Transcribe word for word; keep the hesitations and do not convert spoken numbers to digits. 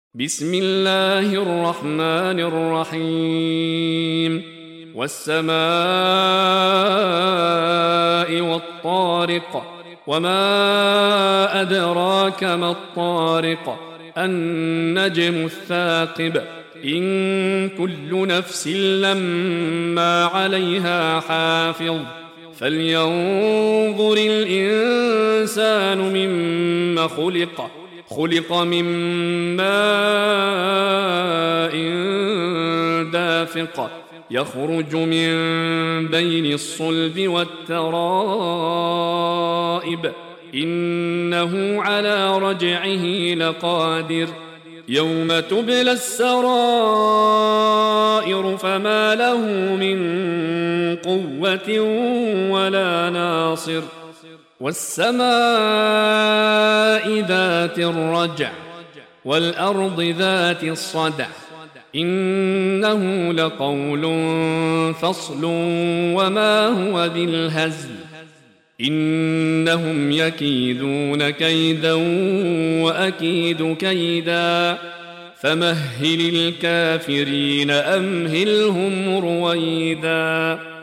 بسم الله الرحمن الرحيم والسماء والطارق وما أدراك ما الطارق النجم الثاقب إن كل نفس لما عليها حافظ فلينظر الإنسان مما خلق خلق من ماء دافق يخرج من بين الصلب والترائب إنه على رجعه لقادر يوم تبلى السرائر فما له من قوة ولا ناصر والسماء ذات الرجع والأرض ذات الصدع إنه لقول فصل وما هو بالهزل إنهم يكيدون كيدا وأكيد كيدا فمهل الكافرين أمهلهم رويدا.